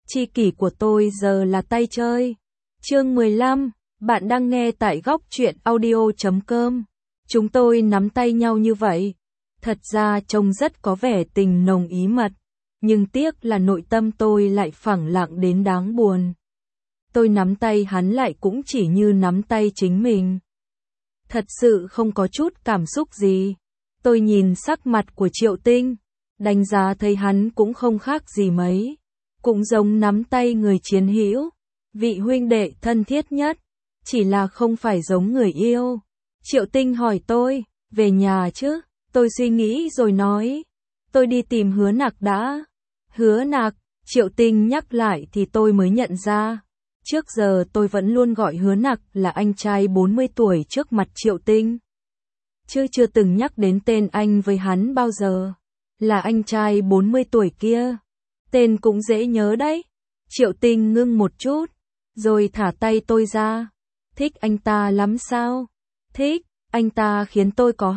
Tri kỷ của tôi giờ là tay chơi. Chương 15, bạn đang nghe tại góc truyện audio.com. Chúng tôi nắm tay nhau như vậy. Thật ra trông rất có vẻ tình nồng ý mật, nhưng tiếc là nội tâm tôi lại phẳng lặng đến đáng buồn. Tôi nắm tay hắn lại cũng chỉ như nắm tay chính mình. Thật sự không có chút cảm xúc gì. Tôi nhìn sắc mặt của Triệu Tinh, đánh giá thấy hắn cũng không khác gì mấy. Cũng giống nắm tay người chiến hữu, vị huynh đệ thân thiết nhất, chỉ là không phải giống người yêu. Triệu Tinh hỏi tôi, về nhà chứ? Tôi suy nghĩ rồi nói, tôi đi tìm Hứa Nặc đã. Hứa Nặc, Triệu Tinh nhắc lại thì tôi mới nhận ra. Trước giờ tôi vẫn luôn gọi Hứa Nặc là anh trai 40 tuổi trước mặt Triệu Tinh. Chứ chưa từng nhắc đến tên anh với hắn bao giờ. Là anh trai 40 tuổi kia. Tên cũng dễ nhớ đấy. Triệu Tinh ngưng một chút, rồi thả tay tôi ra. Thích anh ta lắm sao? Thích, anh ta khiến tôi có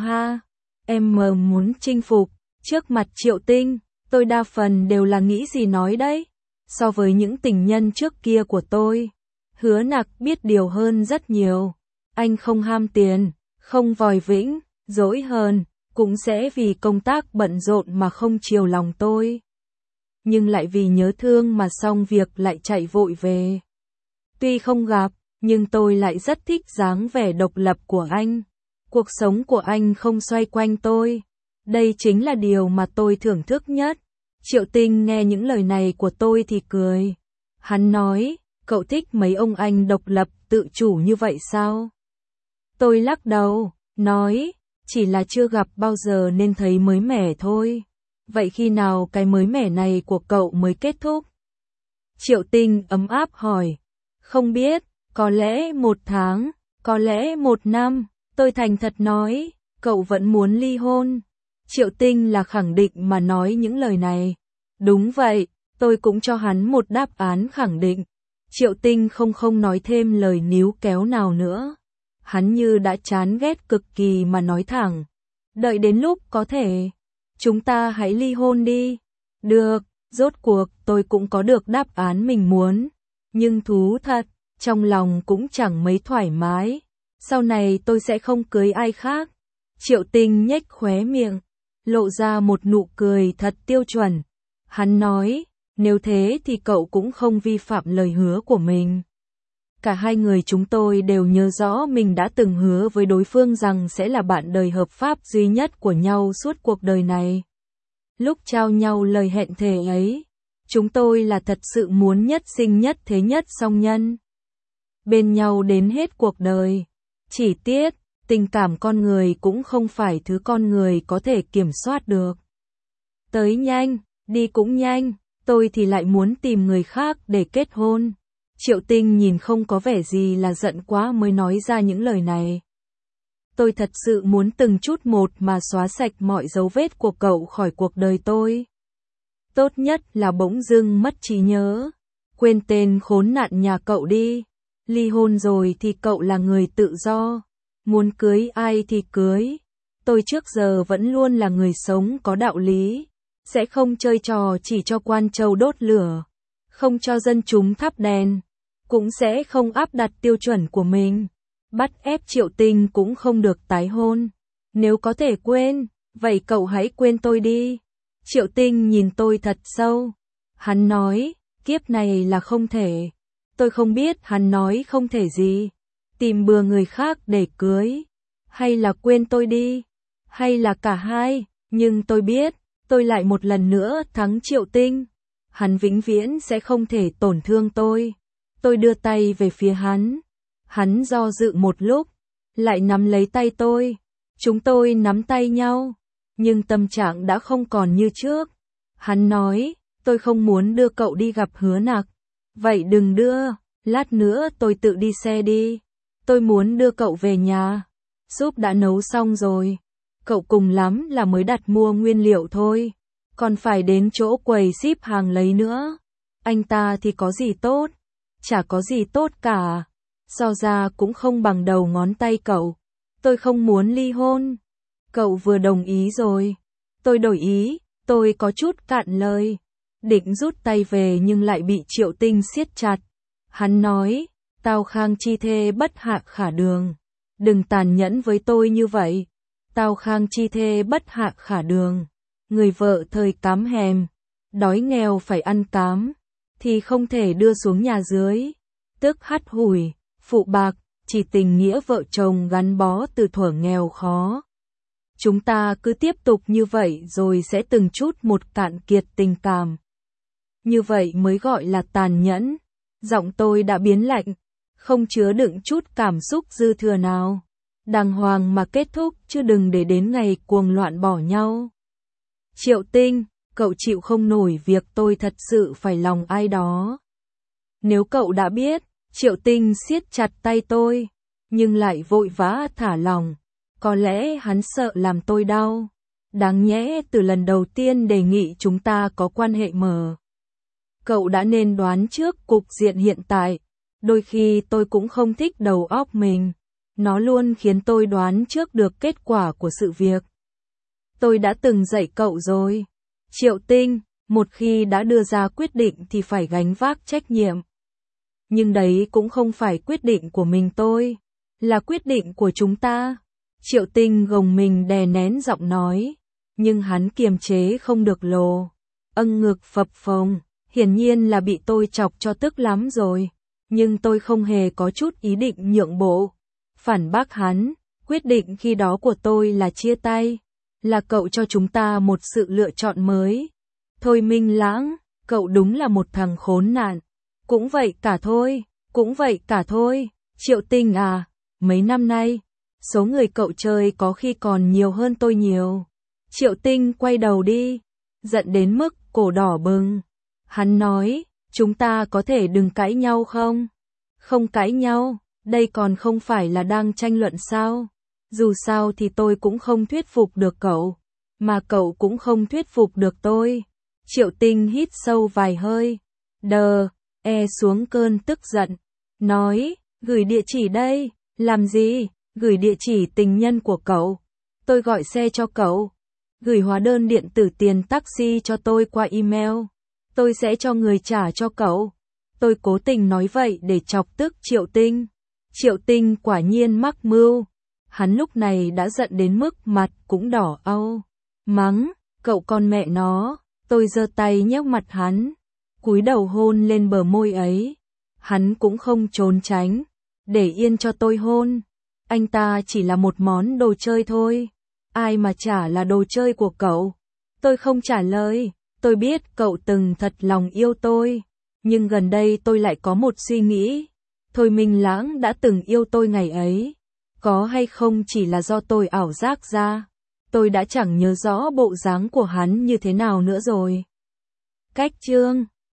em muốn chinh phục. Trước mặt Triệu Tinh, tôi đa phần đều là nghĩ gì nói đấy. So với những tình nhân trước kia của tôi, Hứa Nặc biết điều hơn rất nhiều. Anh không ham tiền, không vòi vĩnh, dỗi hờn, cũng sẽ vì công tác bận rộn mà không chiều lòng tôi. Nhưng lại vì nhớ thương mà xong việc lại chạy vội về. Tuy không gặp, nhưng tôi lại rất thích dáng vẻ độc lập của anh. Cuộc sống của anh không xoay quanh tôi. Đây chính là điều mà tôi thưởng thức nhất. Triệu Tinh nghe những lời này của tôi thì cười. Hắn nói, cậu thích mấy ông anh độc lập tự chủ như vậy sao? Tôi lắc đầu, nói, chỉ là chưa gặp bao giờ nên thấy mới mẻ thôi. Vậy khi nào cái mới mẻ này của cậu mới kết thúc? Triệu Tinh ấm áp hỏi. Không biết, có lẽ 1 tháng, có lẽ 1 năm. Tôi thành thật nói, cậu vẫn muốn ly hôn. Triệu Tinh là khẳng định mà nói những lời này. Đúng vậy, tôi cũng cho hắn một đáp án khẳng định. Triệu Tinh không nói thêm lời níu kéo nào nữa. Hắn như đã chán ghét cực kỳ mà nói thẳng. Đợi đến lúc có thể, chúng ta hãy ly hôn đi. Được, rốt cuộc tôi cũng có được đáp án mình muốn. Nhưng thú thật, trong lòng cũng chẳng mấy thoải mái. Sau này tôi sẽ không cưới ai khác. Triệu Tinh nhếch khóe miệng, lộ ra một nụ cười thật tiêu chuẩn. Hắn nói, nếu thế thì cậu cũng không vi phạm lời hứa của mình. Cả hai người chúng tôi đều nhớ rõ mình đã từng hứa với đối phương rằng sẽ là bạn đời hợp pháp duy nhất của nhau suốt cuộc đời này. Lúc trao nhau lời hẹn thề ấy, chúng tôi là thật sự muốn nhất sinh nhất thế nhất song nhân. Bên nhau đến hết cuộc đời. Chỉ tiếc, tình cảm con người cũng không phải thứ con người có thể kiểm soát được. Tới nhanh, đi cũng nhanh, tôi thì lại muốn tìm người khác để kết hôn. Triệu Tinh nhìn không có vẻ gì là giận quá mới nói ra những lời này. Tôi thật sự muốn từng chút một mà xóa sạch mọi dấu vết của cậu khỏi cuộc đời tôi. Tốt nhất là bỗng dưng mất trí nhớ. Quên tên khốn nạn nhà cậu đi. Ly hôn rồi thì cậu là người tự do. Muốn cưới ai thì cưới. Tôi trước giờ vẫn luôn là người sống có đạo lý. Sẽ không chơi trò chỉ cho quan châu đốt lửa. Không cho dân chúng thắp đèn. Cũng sẽ không áp đặt tiêu chuẩn của mình. Bắt ép Triệu Tinh cũng không được tái hôn. Nếu có thể quên, vậy cậu hãy quên tôi đi. Triệu Tinh nhìn tôi thật sâu. Hắn nói, kiếp này là không thể. Tôi không biết hắn nói không thể gì. Tìm bừa người khác để cưới. Hay là quên tôi đi. Hay là cả hai. Nhưng tôi biết, tôi lại một lần nữa thắng Triệu Tinh. Hắn vĩnh viễn sẽ không thể tổn thương tôi. Tôi đưa tay về phía hắn. Hắn do dự một lúc, lại nắm lấy tay tôi. Chúng tôi nắm tay nhau, nhưng tâm trạng đã không còn như trước. Hắn nói, tôi không muốn đưa cậu đi gặp Hứa Nặc. Vậy đừng đưa, lát nữa tôi tự đi xe đi. Tôi muốn đưa cậu về nhà. Súp đã nấu xong rồi. Cậu cùng lắm là mới đặt mua nguyên liệu thôi. Còn phải đến chỗ quầy ship hàng lấy nữa. Anh ta thì có gì tốt? Chả có gì tốt cả. So ra cũng không bằng đầu ngón tay cậu. Tôi không muốn ly hôn. Cậu vừa đồng ý rồi. Tôi đổi ý, tôi có chút cạn lời. định rút tay về nhưng lại bị Triệu Tinh siết chặt. Hắn nói, Tào Khang chi thê bất hạ khả đường. Đừng tàn nhẫn với tôi như vậy. Tào Khang chi thê bất hạ khả đường. Người vợ thời cám hèm, đói nghèo phải ăn cám, thì không thể đưa xuống nhà dưới. Tức hắt hủi, phụ bạc, chỉ tình nghĩa vợ chồng gắn bó từ thuở nghèo khó. Chúng ta cứ tiếp tục như vậy rồi sẽ từng chút một cạn kiệt tình cảm. Như vậy mới gọi là tàn nhẫn. Giọng tôi đã biến lạnh, không chứa đựng chút cảm xúc dư thừa nào. Đàng hoàng mà kết thúc chứ đừng để đến ngày cuồng loạn bỏ nhau. Triệu Tinh, cậu chịu không nổi việc tôi thật sự phải lòng ai đó. Nếu cậu đã biết, Triệu Tinh siết chặt tay tôi, nhưng lại vội vã thả lòng. Có lẽ hắn sợ làm tôi đau. Đáng nhẽ từ lần đầu tiên đề nghị chúng ta có quan hệ mở. Cậu đã nên đoán trước cục diện hiện tại. Đôi khi tôi cũng không thích đầu óc mình. Nó luôn khiến tôi đoán trước được kết quả của sự việc. Tôi đã từng dạy cậu rồi. Triệu Tinh, một khi đã đưa ra quyết định thì phải gánh vác trách nhiệm. Nhưng đấy cũng không phải quyết định của mình tôi, là quyết định của chúng ta. Triệu Tinh gồng mình đè nén giọng nói, nhưng hắn kiềm chế không được lồ. Ngực phập phồng, hiển nhiên là bị tôi chọc cho tức lắm rồi. Nhưng tôi không hề có chút ý định nhượng bộ. Phản bác hắn, quyết định khi đó của tôi là chia tay. Là cậu cho chúng ta một sự lựa chọn mới. Thôi Minh Lãng, cậu đúng là một thằng khốn nạn. Cũng vậy cả thôi, cũng vậy cả thôi. Triệu Tinh à, mấy năm nay, số người cậu chơi có khi còn nhiều hơn tôi nhiều. Triệu Tinh quay đầu đi, giận đến mức cổ đỏ bừng. Hắn nói, chúng ta có thể đừng cãi nhau không? Không cãi nhau, đây còn không phải là đang tranh luận sao? Dù sao thì tôi cũng không thuyết phục được cậu, mà cậu cũng không thuyết phục được tôi. Triệu Tinh hít sâu vài hơi, xuống cơn tức giận, nói, gửi địa chỉ đây, làm gì, gửi địa chỉ tình nhân của cậu, tôi gọi xe cho cậu, gửi hóa đơn điện tử tiền taxi cho tôi qua email, tôi sẽ cho người trả cho cậu. Tôi cố tình nói vậy để chọc tức Triệu Tinh. Triệu Tinh quả nhiên mắc mưu. Hắn lúc này đã giận đến mức mặt cũng đỏ au. Mắng, cậu con mẹ nó. Tôi giơ tay nhấc mặt hắn, cúi đầu hôn lên bờ môi ấy. Hắn cũng không trốn tránh, để yên cho tôi hôn. Anh ta chỉ là một món đồ chơi thôi. Ai mà chả là đồ chơi của cậu. Tôi không trả lời. Tôi biết cậu từng thật lòng yêu tôi. Nhưng gần đây tôi lại có một suy nghĩ. Thôi Minh Lãng đã từng yêu tôi ngày ấy. Có hay không chỉ là do tôi ảo giác ra. Tôi đã chẳng nhớ rõ bộ dáng của hắn như thế nào nữa rồi. Cách chương